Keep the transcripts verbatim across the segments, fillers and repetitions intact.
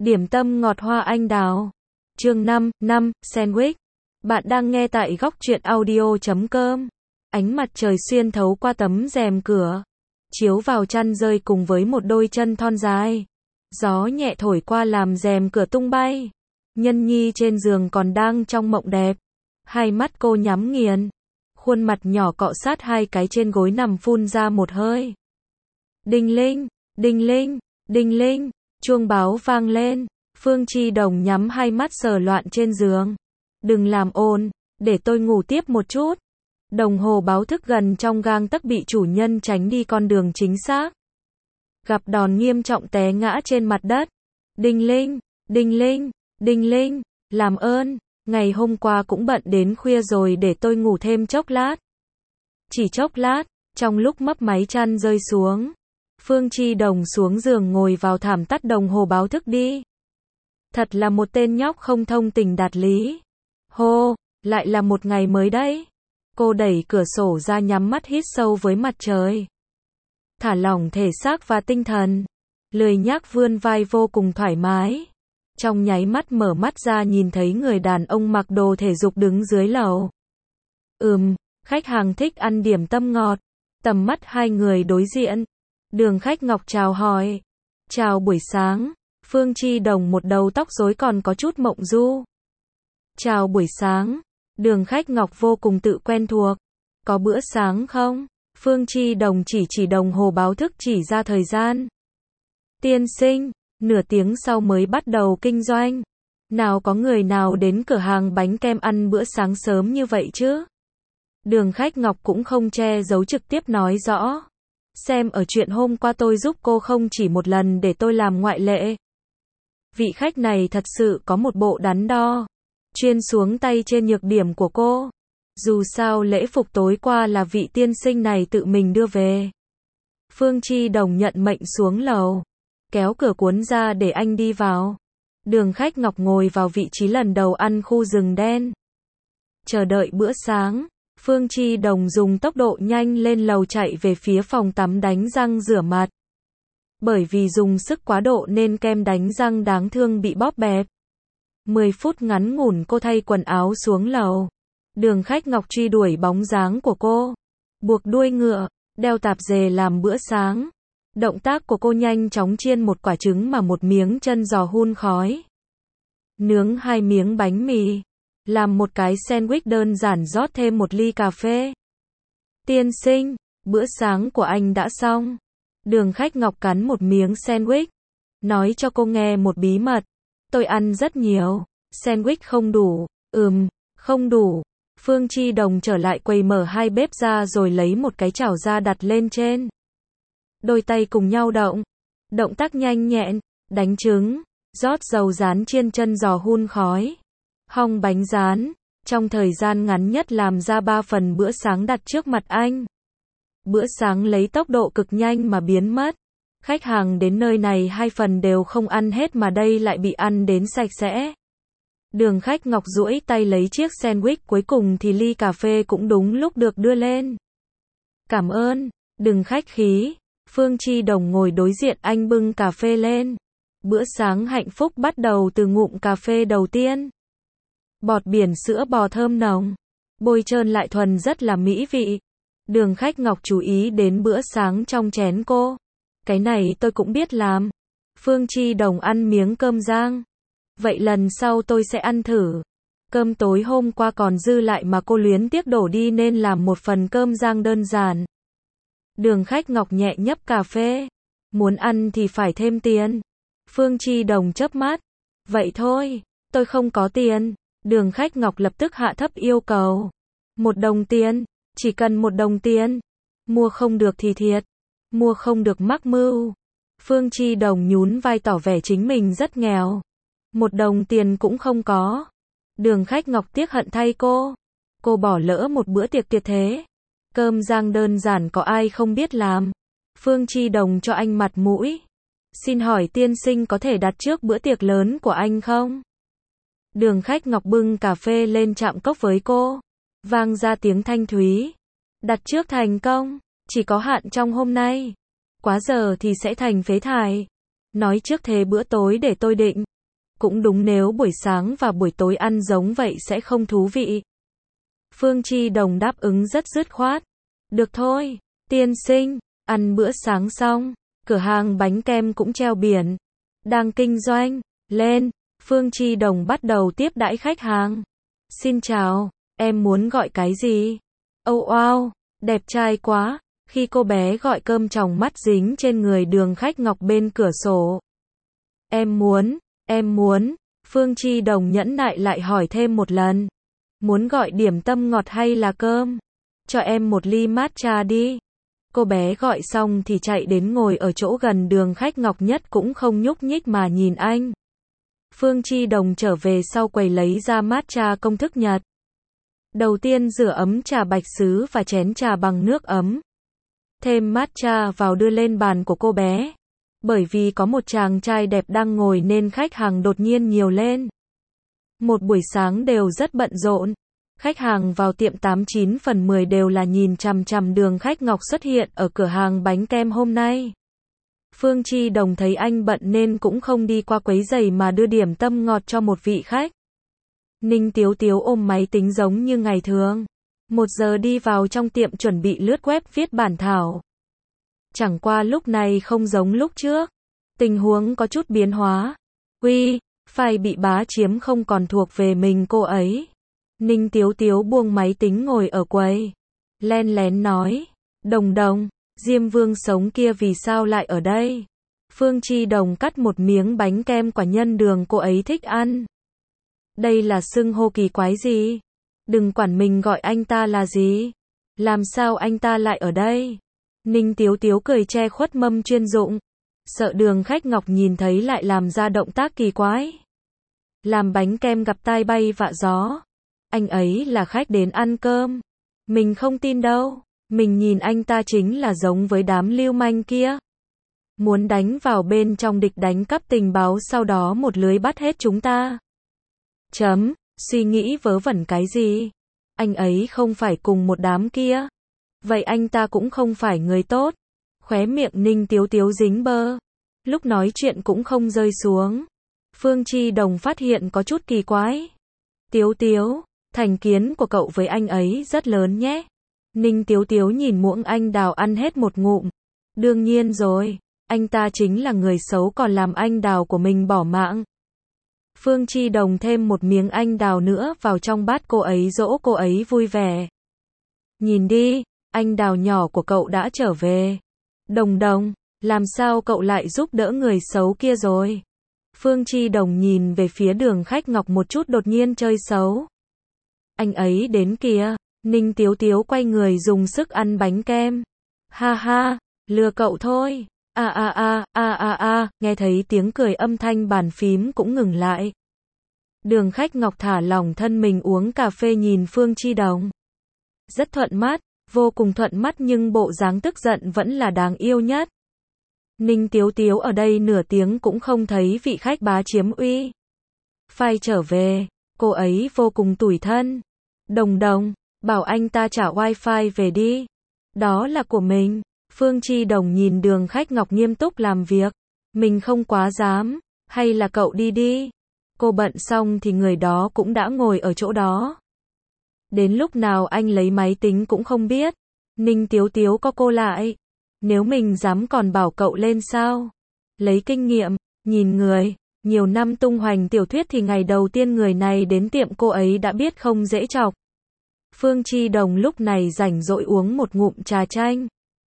Điểm tâm ngọt hoa anh đào. Chương năm, năm, Sandwich. Bạn đang nghe tại góc truyện audio chấm com. Ánh mặt trời xuyên thấu qua tấm rèm cửa, chiếu vào chăn rơi cùng với một đôi chân thon dài. Gió nhẹ thổi qua làm rèm cửa tung bay. Nhân nhi trên giường còn đang trong mộng đẹp. Hai mắt cô nhắm nghiền. Khuôn mặt nhỏ cọ sát hai cái trên gối nằm phun ra một hơi. Đinh linh, đinh linh, đinh linh. Chuông báo vang lên. Phương Chi Đồng nhắm hai mắt sờ loạn trên giường. Đừng làm ồn, để tôi ngủ tiếp một chút. Đồng hồ báo thức gần trong gang tấc bị chủ nhân tránh đi con đường chính xác. Gặp đòn nghiêm trọng té ngã trên mặt đất. Đinh linh, đinh linh, đinh linh, làm ơn, ngày hôm qua cũng bận đến khuya rồi, để tôi ngủ thêm chốc lát. Chỉ chốc lát, trong lúc mấp máy chăn rơi xuống, Phương Chi Đồng xuống giường ngồi vào thảm tắt đồng hồ báo thức đi. Thật là một tên nhóc không thông tình đạt lý. Hô, lại là một ngày mới đấy. Cô đẩy cửa sổ ra nhắm mắt hít sâu với mặt trời. Thả lỏng thể xác và tinh thần. Lười nhác vươn vai vô cùng thoải mái. Trong nháy mắt mở mắt ra nhìn thấy người đàn ông mặc đồ thể dục đứng dưới lầu. Ừm, khách hàng thích ăn điểm tâm ngọt. Tầm mắt hai người đối diện. Đường Khách Ngọc chào hỏi. Chào buổi sáng. Phương Chi Đồng một đầu tóc rối còn có chút mộng du. Chào buổi sáng. Đường Khách Ngọc vô cùng tự quen thuộc. Có bữa sáng không? Phương Chi Đồng chỉ chỉ đồng hồ báo thức chỉ ra thời gian. Tiên sinh, nửa tiếng sau mới bắt đầu kinh doanh. Nào có người nào đến cửa hàng bánh kem ăn bữa sáng sớm như vậy chứ? Đường Khách Ngọc cũng không che giấu trực tiếp nói rõ. Xem ở chuyện hôm qua tôi giúp cô không chỉ một lần để tôi làm ngoại lệ. Vị khách này thật sự có một bộ đắn đo. Chuyên xuống tay trên nhược điểm của cô. Dù sao lễ phục tối qua là vị tiên sinh này tự mình đưa về. Phương Chi Đồng nhận mệnh xuống lầu. Kéo cửa cuốn ra để anh đi vào. Đường Khách Ngọc ngồi vào vị trí lần đầu ăn khu rừng đen. Chờ đợi bữa sáng. Phương Chi Đồng dùng tốc độ nhanh lên lầu chạy về phía phòng tắm đánh răng rửa mặt. Bởi vì dùng sức quá độ nên kem đánh răng đáng thương bị bóp bẹp. mười phút ngắn ngủn cô thay quần áo xuống lầu. Đường Khách Ngọc truy đuổi bóng dáng của cô. Buộc đuôi ngựa, đeo tạp dề làm bữa sáng. Động tác của cô nhanh chóng chiên một quả trứng mà một miếng chân giò hun khói. Nướng hai miếng bánh mì. Làm một cái sandwich đơn giản rót thêm một ly cà phê. Tiên sinh, bữa sáng của anh đã xong. Đường Khách Ngọc cắn một miếng sandwich. Nói cho cô nghe một bí mật. Tôi ăn rất nhiều. Sandwich không đủ. Ừm, không đủ. Phương Chi Đồng trở lại quầy mở hai bếp ra rồi lấy một cái chảo ra đặt lên trên. Đôi tay cùng nhau động. Động tác nhanh nhẹn. Đánh trứng. Rót dầu rán chiên chân giò hun khói. Hong bánh rán. Trong thời gian ngắn nhất làm ra ba phần bữa sáng đặt trước mặt anh. Bữa sáng lấy tốc độ cực nhanh mà biến mất. Khách hàng đến nơi này hai phần đều không ăn hết mà đây lại bị ăn đến sạch sẽ. Đường Khách Ngọc duỗi tay lấy chiếc sandwich cuối cùng thì ly cà phê cũng đúng lúc được đưa lên. Cảm ơn, đừng khách khí. Phương Chi Đồng ngồi đối diện anh bưng cà phê lên. Bữa sáng hạnh phúc bắt đầu từ ngụm cà phê đầu tiên. Bọt biển sữa bò thơm nồng. Bôi trơn lại thuần rất là mỹ vị. Đường Khách Ngọc chú ý đến bữa sáng trong chén cô. Cái này tôi cũng biết làm. Phương Chi Đồng ăn miếng cơm rang. Vậy lần sau tôi sẽ ăn thử. Cơm tối hôm qua còn dư lại mà cô luyến tiếc đổ đi nên làm một phần cơm rang đơn giản. Đường Khách Ngọc nhẹ nhấp cà phê. Muốn ăn thì phải thêm tiền. Phương Chi Đồng chớp mắt. Vậy thôi, tôi không có tiền. Đường Khách Ngọc lập tức hạ thấp yêu cầu. Một đồng tiền, chỉ cần một đồng tiền. Mua không được thì thiệt. Mua không được mắc mưu. Phương Chi Đồng nhún vai tỏ vẻ chính mình rất nghèo. Một đồng tiền cũng không có. Đường Khách Ngọc tiếc hận thay cô. Cô bỏ lỡ một bữa tiệc tuyệt thế. Cơm rang đơn giản có ai không biết làm. Phương Chi Đồng cho anh mặt mũi. Xin hỏi tiên sinh có thể đặt trước bữa tiệc lớn của anh không? Đường Khách Ngọc bưng cà phê lên chạm cốc với cô. Vang ra tiếng thanh thúy. Đặt trước thành công. Chỉ có hạn trong hôm nay. Quá giờ thì sẽ thành phế thải. Nói trước thế bữa tối để tôi định. Cũng đúng, nếu buổi sáng và buổi tối ăn giống vậy sẽ không thú vị. Phương Chi Đồng đáp ứng rất dứt khoát. Được thôi, tiên sinh. Ăn bữa sáng xong, cửa hàng bánh kem cũng treo biển. Đang kinh doanh. Lên. Phương Chi Đồng bắt đầu tiếp đãi khách hàng. Xin chào, em muốn gọi cái gì? Oh wow, đẹp trai quá. Khi cô bé gọi cơm tròng mắt dính trên người Đường Khách Ngọc bên cửa sổ. Em muốn, em muốn. Phương Chi Đồng nhẫn nại lại hỏi thêm một lần. Muốn gọi điểm tâm ngọt hay là cơm? Cho em một ly matcha đi. Cô bé gọi xong thì chạy đến ngồi ở chỗ gần Đường Khách Ngọc nhất, cũng không nhúc nhích mà nhìn anh. Phương Chi Đồng trở về sau quầy lấy ra matcha công thức Nhật. Đầu tiên rửa ấm trà bạch sứ và chén trà bằng nước ấm. Thêm matcha vào đưa lên bàn của cô bé. Bởi vì có một chàng trai đẹp đang ngồi nên khách hàng đột nhiên nhiều lên. Một buổi sáng đều rất bận rộn. Khách hàng vào tiệm tám chín phần mười đều là nhìn chằm chằm Đường Khách Ngọc xuất hiện ở cửa hàng bánh kem hôm nay. Phương Chi Đồng thấy anh bận nên cũng không đi qua quấy rầy mà đưa điểm tâm ngọt cho một vị khách. Ninh Tiếu Tiếu ôm máy tính giống như ngày thường. Một giờ đi vào trong tiệm chuẩn bị lướt web viết bản thảo. Chẳng qua lúc này không giống lúc trước. Tình huống có chút biến hóa. Uy, file bị bá chiếm không còn thuộc về mình cô ấy. Ninh Tiếu Tiếu buông máy tính ngồi ở quầy. Len lén nói. Đồng Đồng, Diêm Vương sống kia vì sao lại ở đây? Phương Chi Đồng cắt một miếng bánh kem quả nhân đường cô ấy thích ăn. Đây là xưng hô kỳ quái gì? Đừng quản mình gọi anh ta là gì? Làm sao anh ta lại ở đây? Ninh Tiếu Tiếu cười che khuất mâm chuyên dụng. Sợ Đường Khách Ngọc nhìn thấy lại làm ra động tác kỳ quái. Làm bánh kem gặp tai bay vạ gió. Anh ấy là khách đến ăn cơm. Mình không tin đâu. Mình nhìn anh ta chính là giống với đám lưu manh kia. Muốn đánh vào bên trong địch đánh cắp tình báo sau đó một lưới bắt hết chúng ta. Chấm, suy nghĩ vớ vẩn cái gì? Anh ấy không phải cùng một đám kia. Vậy anh ta cũng không phải người tốt. Khóe miệng Ninh Tiếu Tiếu dính bơ. Lúc nói chuyện cũng không rơi xuống. Phương Chi Đồng phát hiện có chút kỳ quái. Tiếu Tiếu, thành kiến của cậu với anh ấy rất lớn nhé. Ninh Tiếu Tiếu nhìn muỗng anh đào ăn hết một ngụm. Đương nhiên rồi, anh ta chính là người xấu còn làm anh đào của mình bỏ mạng. Phương Chi Đồng thêm một miếng anh đào nữa vào trong bát cô ấy dỗ cô ấy vui vẻ. Nhìn đi, anh đào nhỏ của cậu đã trở về. Đồng Đồng, làm sao cậu lại giúp đỡ người xấu kia rồi? Phương Chi Đồng nhìn về phía Đường Khách Ngọc một chút đột nhiên chơi xấu. Anh ấy đến kìa. Ninh Tiếu Tiếu quay người dùng sức ăn bánh kem. Ha ha, lừa cậu thôi. A a a, a a a, nghe thấy tiếng cười âm thanh bàn phím cũng ngừng lại. Đường Khách Ngọc thả lỏng thân mình uống cà phê nhìn Phương Chi Đồng. Rất thuận mắt, vô cùng thuận mắt nhưng bộ dáng tức giận vẫn là đáng yêu nhất. Ninh Tiếu Tiếu ở đây nửa tiếng cũng không thấy vị khách bá chiếm uy. Phai trở về, cô ấy vô cùng tủi thân. Đồng Đồng, bảo anh ta trả wifi về đi. Đó là của mình. Phương Chi Đồng nhìn Đường Khách Ngọc nghiêm túc làm việc. Mình không quá dám. Hay là cậu đi đi. Cô bận xong thì người đó cũng đã ngồi ở chỗ đó. Đến lúc nào anh lấy máy tính cũng không biết. Ninh Tiếu Tiếu có cô lại. Nếu mình dám còn bảo cậu lên sao? Lấy kinh nghiệm, nhìn người. Nhiều năm tung hoành tiểu thuyết thì ngày đầu tiên người này đến tiệm cô ấy đã biết không dễ chọc. Phương Chi Đồng lúc này rảnh rỗi uống một ngụm trà chanh.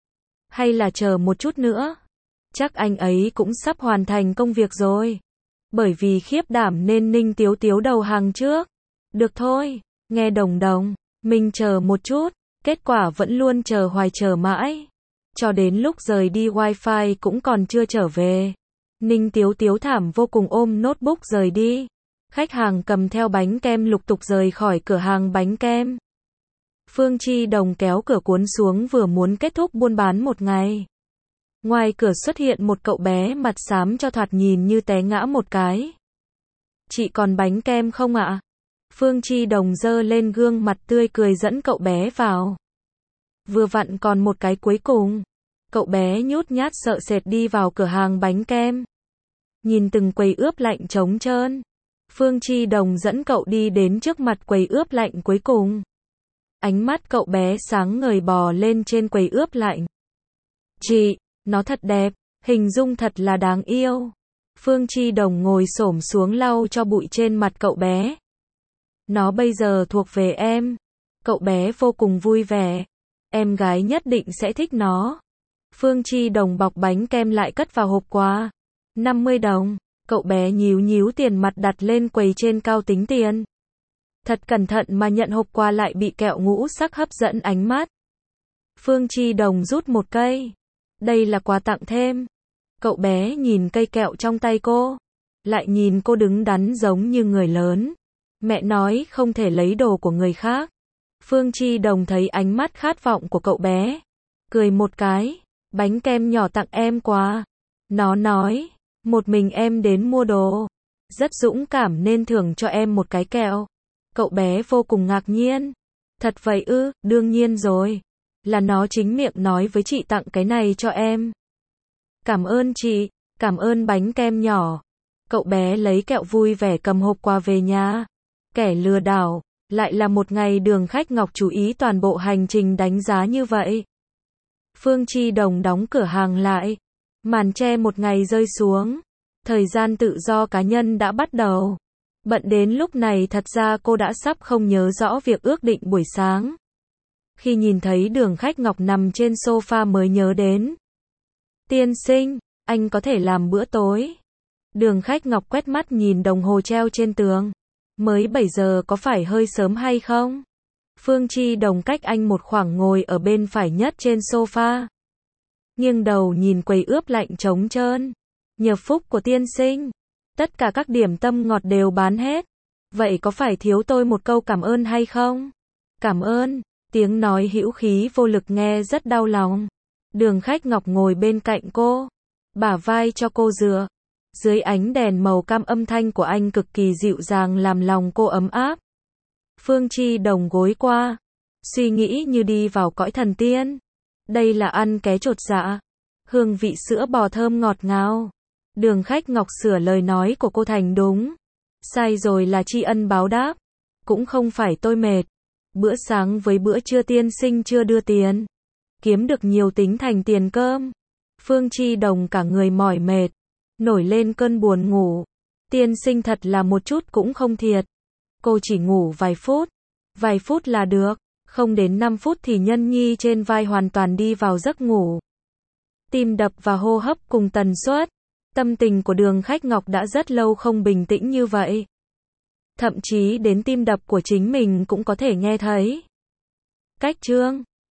Hay là chờ một chút nữa. Chắc anh ấy cũng sắp hoàn thành công việc rồi. Bởi vì khiếp đảm nên Ninh Tiếu Tiếu đầu hàng trước. Được thôi, nghe Đồng Đồng, mình chờ một chút. Kết quả vẫn luôn chờ hoài chờ mãi. Cho đến lúc rời đi wifi cũng còn chưa trở về. Ninh Tiếu Tiếu thảm vô cùng ôm notebook rời đi. Khách hàng cầm theo bánh kem lục tục rời khỏi cửa hàng bánh kem. Phương Chi Đồng kéo cửa cuốn xuống vừa muốn kết thúc buôn bán một ngày. Ngoài cửa xuất hiện một cậu bé mặt xám cho thoạt nhìn như té ngã một cái. Chị còn bánh kem không ạ? Phương Chi Đồng giơ lên gương mặt tươi cười dẫn cậu bé vào. Vừa vặn còn một cái cuối cùng. Cậu bé nhút nhát sợ sệt đi vào cửa hàng bánh kem. Nhìn từng quầy ướp lạnh trống trơn, Phương Chi Đồng dẫn cậu đi đến trước mặt quầy ướp lạnh cuối cùng. Ánh mắt cậu bé sáng ngời bò lên trên quầy ướp lạnh. Chị, nó thật đẹp, hình dung thật là đáng yêu. Phương Chi Đồng ngồi xổm xuống lau cho bụi trên mặt cậu bé. Nó bây giờ thuộc về em. Cậu bé vô cùng vui vẻ. Em gái nhất định sẽ thích nó. Phương Chi Đồng bọc bánh kem lại cất vào hộp quà. năm mươi đồng. Cậu bé nhíu nhíu tiền mặt đặt lên quầy trên cao tính tiền. Thật cẩn thận mà nhận hộp quà lại bị kẹo ngũ sắc hấp dẫn ánh mắt. Phương Chi Đồng rút một cây. Đây là quà tặng thêm. Cậu bé nhìn cây kẹo trong tay cô. Lại nhìn cô đứng đắn giống như người lớn. Mẹ nói không thể lấy đồ của người khác. Phương Chi Đồng thấy ánh mắt khát vọng của cậu bé. Cười một cái. Bánh kem nhỏ tặng em quà. Nó nói. Một mình em đến mua đồ. Rất dũng cảm nên thưởng cho em một cái kẹo. Cậu bé vô cùng ngạc nhiên. Thật vậy ư, đương nhiên rồi. Là nó chính miệng nói với chị tặng cái này cho em. Cảm ơn chị, cảm ơn bánh kem nhỏ. Cậu bé lấy kẹo vui vẻ cầm hộp quà về nhà. Kẻ lừa đảo, lại là một ngày Đường Khách Ngọc chú ý toàn bộ hành trình đánh giá như vậy. Phương Chi Đồng đóng cửa hàng lại. Màn che một ngày rơi xuống. Thời gian tự do cá nhân đã bắt đầu. Bận đến lúc này thật ra cô đã sắp không nhớ rõ việc ước định buổi sáng. Khi nhìn thấy Đường Khách Ngọc nằm trên sofa mới nhớ đến. Tiên sinh, anh có thể làm bữa tối. Đường Khách Ngọc quét mắt nhìn đồng hồ treo trên tường. Mới bảy giờ có phải hơi sớm hay không? Phương Chi Đồng cách anh một khoảng ngồi ở bên phải nhất trên sofa. Nghiêng đầu nhìn quầy ướp lạnh trống trơn. Nhờ phúc của tiên sinh, tất cả các điểm tâm ngọt đều bán hết. Vậy có phải thiếu tôi một câu cảm ơn hay không? Cảm ơn, tiếng nói hữu khí vô lực nghe rất đau lòng. Đường Khách Ngọc ngồi bên cạnh cô, bả vai cho cô dựa. Dưới ánh đèn màu cam âm thanh của anh cực kỳ dịu dàng làm lòng cô ấm áp. Phương Chi Đồng gối qua, suy nghĩ như đi vào cõi thần tiên. Đây là ăn ké chột dạ. Hương vị sữa bò thơm ngọt ngào. Đường Khách Ngọc sửa lời nói của cô thành đúng. Sai rồi là tri ân báo đáp. Cũng không phải tôi mệt. Bữa sáng với bữa trưa tiên sinh chưa đưa tiền. Kiếm được nhiều tính thành tiền cơm. Phương Chi Đồng cả người mỏi mệt. Nổi lên cơn buồn ngủ. Tiên sinh thật là một chút cũng không thiệt. Cô chỉ ngủ vài phút. Vài phút là được. Không đến năm phút thì nhân nhi trên vai hoàn toàn đi vào giấc ngủ. Tim đập và hô hấp cùng tần suất. Tâm tình của Đường Khách Ngọc đã rất lâu không bình tĩnh như vậy. Thậm chí đến tim đập của chính mình cũng có thể nghe thấy. Cách chương